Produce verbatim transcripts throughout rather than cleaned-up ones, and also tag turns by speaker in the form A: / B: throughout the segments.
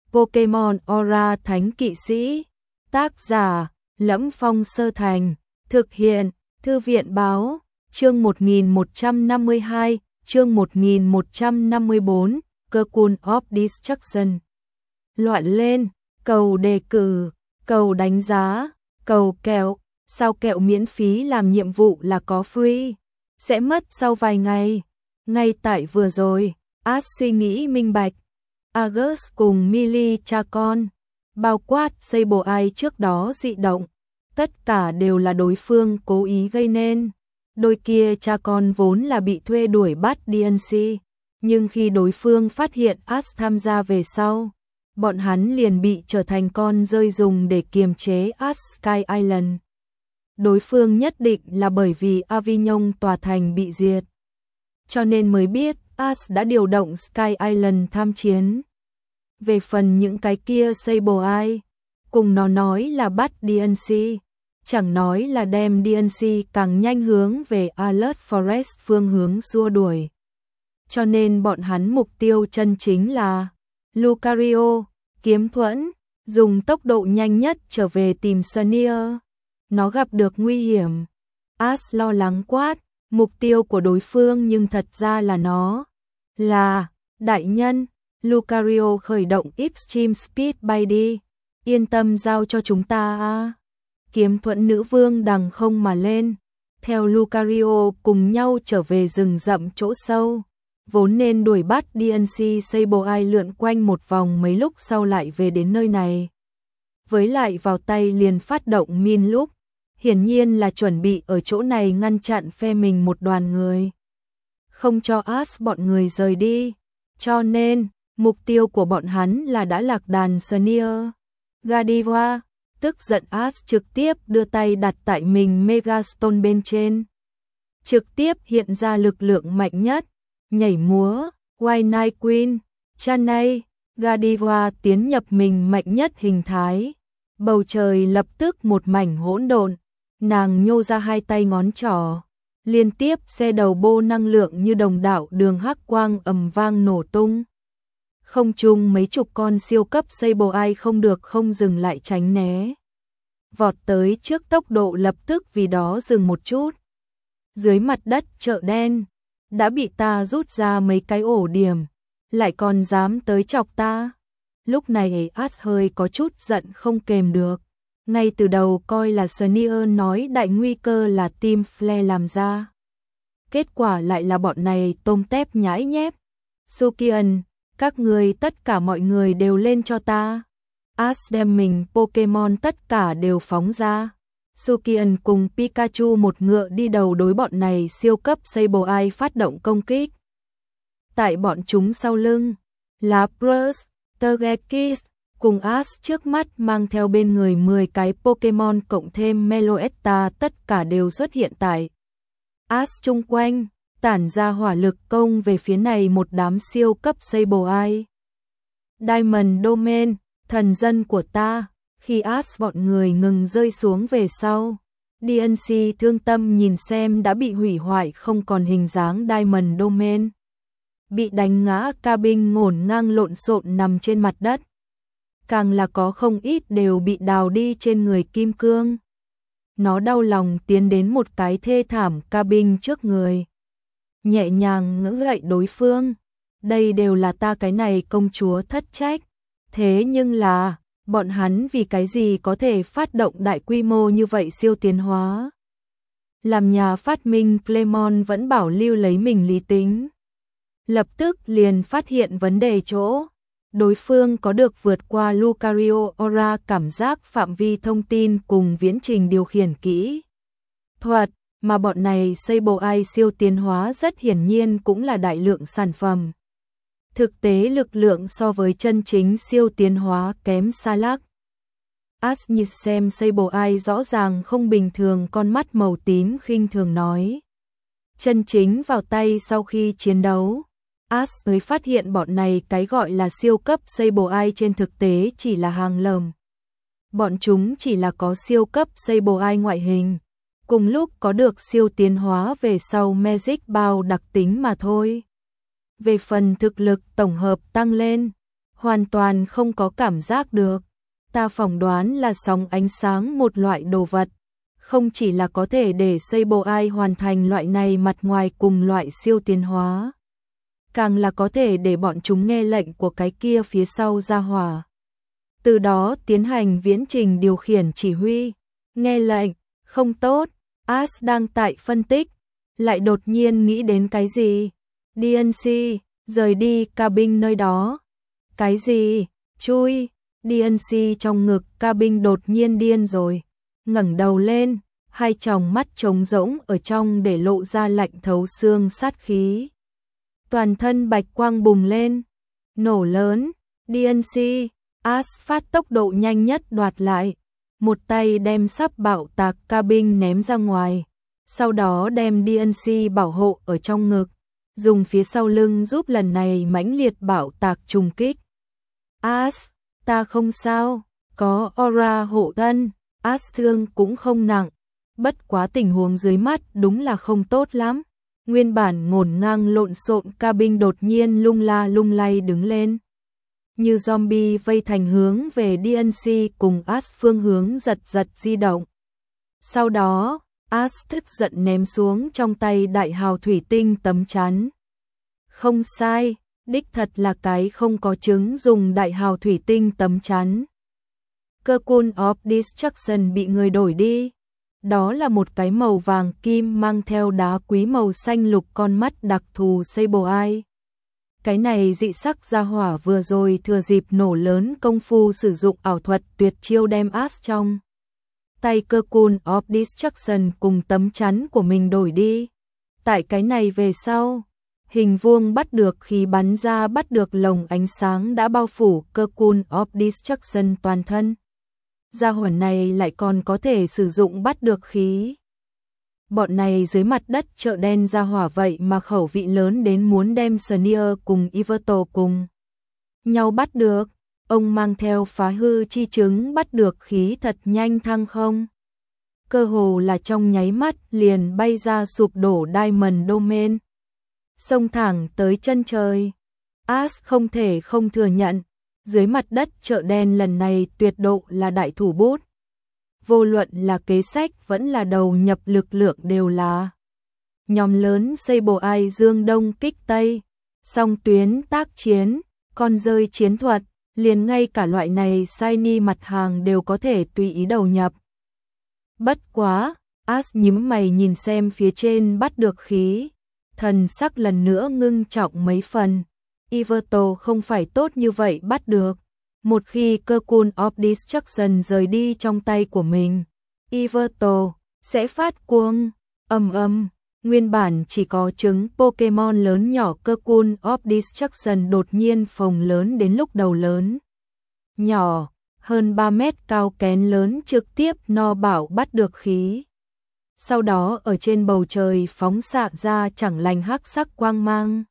A: Pokemon Aura Thánh Kỵ Sĩ. Tác giả: Lẫm Phong Sơ Thành. Thực hiện: Thư viện báo. Chương một nghìn một trăm năm mươi hai, chương một nghìn một trăm năm mươi bốn, Cocoon of Destruction. Loạn lên, cầu đề cử, cầu đánh giá, cầu kẹo, sao kẹo miễn phí làm nhiệm vụ là có free, sẽ mất sau vài ngày. Ngay tại vừa rồi, Ash suy nghĩ minh bạch. Argus cùng Millie cha con, bao quát Sableye trước đó dị động, tất cả đều là đối phương cố ý gây nên. Đôi kia cha con vốn là bị thuê đuổi bắt đê en xê, nhưng khi đối phương phát hiện Ash tham gia về sau, bọn hắn liền bị trở thành con rơi dùng để kiềm chế Ash Sky Island. Đối phương nhất định là bởi vì Avignon tòa thành bị diệt, cho nên mới biết Ash đã điều động Sky Island tham chiến. Về phần những cái kia Sableye, cùng nó nói là bắt đê en xê, chẳng nói là đem đê en xê càng nhanh hướng về Alert Forest phương hướng xua đuổi. Cho nên bọn hắn mục tiêu chân chính là Lucario, kiếm thuẫn, dùng tốc độ nhanh nhất trở về tìm Sneer. Nó gặp được nguy hiểm. Ash lo lắng quát, mục tiêu của đối phương nhưng thật ra là nó. Là, đại nhân, Lucario khởi động Extreme Speed bay đi. Yên tâm giao cho chúng ta à. Kiếm thuẫn nữ vương đằng không mà lên, theo Lucario cùng nhau trở về rừng rậm chỗ sâu. Vốn nên đuổi bắt đê en xê Sableye lượn quanh một vòng mấy lúc sau lại về đến nơi này. Với lại vào tay liền phát động min lúc, hiển nhiên là chuẩn bị ở chỗ này ngăn chặn phe mình một đoàn người, không cho Ash bọn người rời đi. Cho nên, mục tiêu của bọn hắn là đã lạc đàn Sneer. Godiva, tức giận Ash trực tiếp đưa tay đặt tại mình Megastone bên trên. Trực tiếp hiện ra lực lượng mạnh nhất, nhảy múa, White Night Queen, Chanay, Godiva tiến nhập mình mạnh nhất hình thái. Bầu trời lập tức một mảnh hỗn độn, nàng nhô ra hai tay ngón trỏ, liên tiếp xe đầu bô năng lượng như đồng đạo đường hắc quang ầm vang nổ tung. Không chung mấy chục con siêu cấp Sableye không được không dừng lại tránh né. Vọt tới trước tốc độ lập tức vì đó dừng một chút. Dưới mặt đất chợ đen, đã bị ta rút ra mấy cái ổ điểm, lại còn dám tới chọc ta. Lúc này Ash hơi có chút giận không kềm được. Ngay từ đầu coi là Sneer nói đại nguy cơ là Team Flare làm ra. Kết quả lại là bọn này tôm tép nhãi nhép. Sukian, các người tất cả mọi người đều lên cho ta. Ash đem mình Pokemon tất cả đều phóng ra. Sukian cùng Pikachu một ngựa đi đầu đối bọn này siêu cấp Sableye phát động công kích. Tại bọn chúng sau lưng, Lapras, Togekiss cùng Ash trước mắt mang theo bên người mười cái Pokemon cộng thêm Meloetta tất cả đều xuất hiện tại Ash chung quanh, tản ra hỏa lực công về phía này một đám siêu cấp Sableye. Diamond Domain, thần dân của ta. Khi Ash bọn người ngừng rơi xuống về sau, đê en xê thương tâm nhìn xem đã bị hủy hoại không còn hình dáng Diamond Domain. Bị đánh ngã cabin ngổn ngang lộn xộn nằm trên mặt đất. Càng là có không ít đều bị đào đi trên người kim cương. Nó đau lòng tiến đến một cái thê thảm cabin trước người, nhẹ nhàng ngữ gậy đối phương. Đây đều là ta cái này công chúa thất trách. Thế nhưng là, bọn hắn vì cái gì có thể phát động đại quy mô như vậy siêu tiến hóa? Làm nhà phát minh Clemon vẫn bảo lưu lấy mình lý tính. Lập tức liền phát hiện vấn đề chỗ. Đối phương có được vượt qua Lucario Aura cảm giác phạm vi thông tin cùng viễn trình điều khiển kỹ thuật, mà bọn này Sableye siêu tiến hóa rất hiển nhiên cũng là đại lượng sản phẩm. Thực tế lực lượng so với chân chính siêu tiến hóa kém xa lắc. Ash nhìn xem Sableye rõ ràng không bình thường, con mắt màu tím khinh thường nói. Chân chính vào tay sau khi chiến đấu, Ash mới phát hiện bọn này cái gọi là siêu cấp Sableye trên thực tế chỉ là hàng lầm. Bọn chúng chỉ là có siêu cấp Sableye ngoại hình, cùng lúc có được siêu tiến hóa về sau Magic Bao đặc tính mà thôi. Về phần thực lực tổng hợp tăng lên, hoàn toàn không có cảm giác được. Ta phỏng đoán là sóng ánh sáng một loại đồ vật, không chỉ là có thể để Sableye hoàn thành loại này mặt ngoài cùng loại siêu tiến hóa, càng là có thể để bọn chúng nghe lệnh của cái kia phía sau ra hỏa. Từ đó tiến hành viễn trình điều khiển chỉ huy. Nghe lệnh, không tốt, Ash đang tại phân tích, lại đột nhiên nghĩ đến cái gì? đê en xê, rời đi cabin nơi đó. Cái gì? Chui, đê en xê trong ngực cabin đột nhiên điên rồi. Ngẩng đầu lên, hai tròng mắt trống rỗng ở trong để lộ ra lạnh thấu xương sát khí. Toàn thân bạch quang bùng lên, nổ lớn, đê en xê, Ash phát tốc độ nhanh nhất đoạt lại, một tay đem sắp bạo tạc cabin ném ra ngoài, sau đó đem đê en xê bảo hộ ở trong ngực, dùng phía sau lưng giúp lần này mãnh liệt bạo tạc trùng kích. Ash, ta không sao, có aura hộ thân, Ash thương cũng không nặng, bất quá tình huống dưới mắt đúng là không tốt lắm. Nguyên bản ngổn ngang lộn xộn cabin đột nhiên lung la lung lay đứng lên, như zombie vây thành hướng về đê en xê cùng Ash phương hướng giật giật di động. Sau đó, Ash tức giận ném xuống trong tay đại hào thủy tinh tấm chắn. Không sai, đích thật là cái không có trứng dùng đại hào thủy tinh tấm chắn. Cocoon of Destruction bị người đổi đi. Đó là một cái màu vàng kim mang theo đá quý màu xanh lục con mắt đặc thù Sableye. Cái này dị sắc gia hỏa vừa rồi thừa dịp nổ lớn công phu sử dụng ảo thuật tuyệt chiêu đem Ash trong tay Cocoon of Destruction cùng tấm chắn của mình đổi đi. Tại cái này về sau, hình vuông bắt được khí bắn ra bắt được lồng ánh sáng đã bao phủ Cocoon of Destruction toàn thân. Gia hỏa này lại còn có thể sử dụng bắt được khí. Bọn này dưới mặt đất chợ đen gia hỏa vậy mà khẩu vị lớn đến muốn đem Sneer cùng Yveltal cùng nhau bắt được. Ông mang theo phá hư chi chứng bắt được khí thật nhanh thăng không. Cơ hồ là trong nháy mắt liền bay ra sụp đổ Diamond Domain. Xông thẳng tới chân trời. Ash không thể không thừa nhận, dưới mặt đất chợ đen lần này tuyệt độ là đại thủ bút. Vô luận là kế sách vẫn là đầu nhập lực lượng đều là nhóm lớn Sableye dương đông kích tây, song tuyến tác chiến, con rơi chiến thuật, liền ngay cả loại này shiny mặt hàng đều có thể tùy ý đầu nhập. Bất quá, Ash nhíu mày nhìn xem phía trên bắt được khí, thần sắc lần nữa ngưng trọng mấy phần. Yveltal không phải tốt như vậy bắt được. Một khi Cocoon of Destruction rời đi trong tay của mình, Yveltal sẽ phát cuồng, ầm ầm. Nguyên bản chỉ có trứng Pokemon lớn nhỏ Cocoon of Destruction đột nhiên phồng lớn đến lúc đầu lớn. Nhỏ, hơn ba mét cao kén lớn trực tiếp no bảo bắt được khí. Sau đó ở trên bầu trời phóng xạ ra chẳng lành hắc sắc quang mang.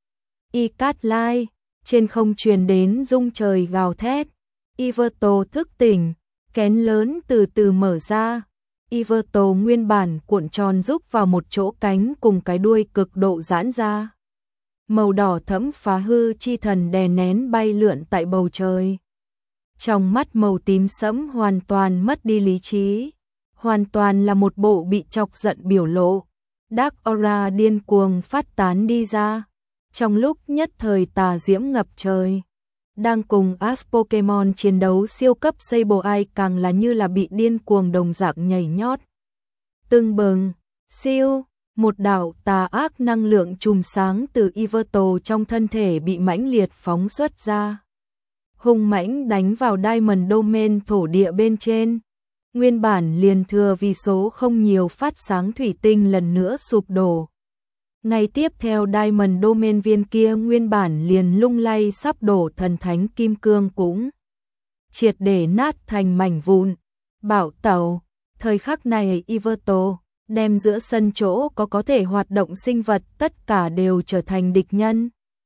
A: Y cát lai, trên không truyền đến rung trời gào thét. Yveltal thức tỉnh, kén lớn từ từ mở ra. Yveltal nguyên bản cuộn tròn rúc vào một chỗ cánh cùng cái đuôi cực độ giãn ra. Màu đỏ thẫm phá hư chi thần đè nén bay lượn tại bầu trời. Trong mắt màu tím sẫm hoàn toàn mất đi lý trí, hoàn toàn là một bộ bị chọc giận biểu lộ. Dark Aura điên cuồng phát tán đi ra. Trong lúc nhất thời tà diễm ngập trời, đang cùng Ash Pokemon chiến đấu siêu cấp Sableye càng là như là bị điên cuồng đồng dạng nhảy nhót. Tưng bừng, siêu, một đạo tà ác năng lượng chùm sáng từ Yveltal trong thân thể bị mãnh liệt phóng xuất ra. Hung mãnh đánh vào Diamond Domain thổ địa bên trên. Nguyên bản liền thừa vì số không nhiều phát sáng thủy tinh lần nữa sụp đổ. Ngay tiếp theo Diamond Domain viên kia nguyên bản liền lung lay sắp đổ thần thánh kim cương cũng triệt để nát thành mảnh vụn. Bảo tẩu, thời khắc này Yveltal đem giữa sân chỗ có có thể hoạt động sinh vật tất cả đều trở thành địch nhân.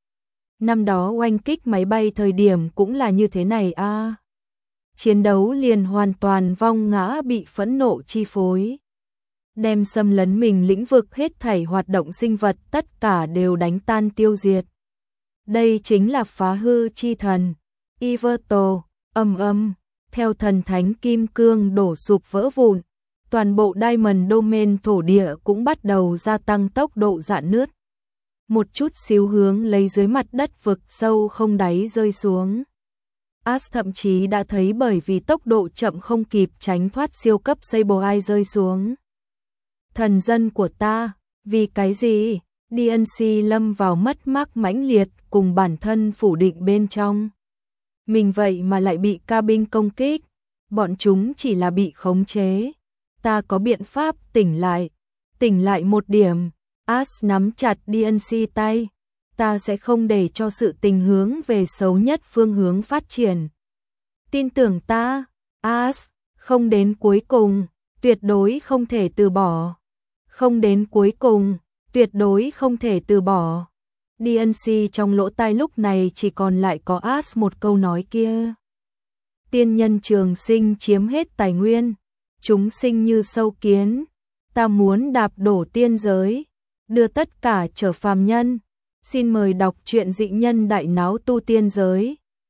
A: Năm đó oanh kích máy bay thời điểm cũng là như thế này a. À. Chiến đấu liền hoàn toàn vong ngã bị phẫn nộ chi phối. Đem xâm lấn mình lĩnh vực hết thảy hoạt động sinh vật tất cả đều đánh tan tiêu diệt. Đây chính là phá hư chi thần, Iverto, ầm ầm, theo thần thánh kim cương đổ sụp vỡ vụn, toàn bộ Diamond Domain thổ địa cũng bắt đầu gia tăng tốc độ rạn nứt. Một chút xíu hướng lấy dưới mặt đất vực sâu không đáy rơi xuống. Ash thậm chí đã thấy bởi vì tốc độ chậm không kịp tránh thoát siêu cấp Sableye rơi xuống. Thần dân của ta, vì cái gì? đê en xê lâm vào mất mát mãnh liệt cùng bản thân phủ định bên trong. Mình vậy mà lại bị cabin công kích, bọn chúng chỉ là bị khống chế. Ta có biện pháp tỉnh lại, tỉnh lại một điểm. Ash nắm chặt đê en xê tay, ta sẽ không để cho sự tình hướng về xấu nhất phương hướng phát triển. Tin tưởng ta, Ash, không đến cuối cùng, tuyệt đối không thể từ bỏ. Không đến cuối cùng, tuyệt đối không thể từ bỏ. đê en xê trong lỗ tai lúc này chỉ còn lại có Ash một câu nói kia. Tiên nhân trường sinh chiếm hết tài nguyên, chúng sinh như sâu kiến, ta muốn đạp đổ tiên giới, đưa tất cả trở phàm nhân. Xin mời đọc truyện Dị Nhân Đại Náo Tu Tiên Giới.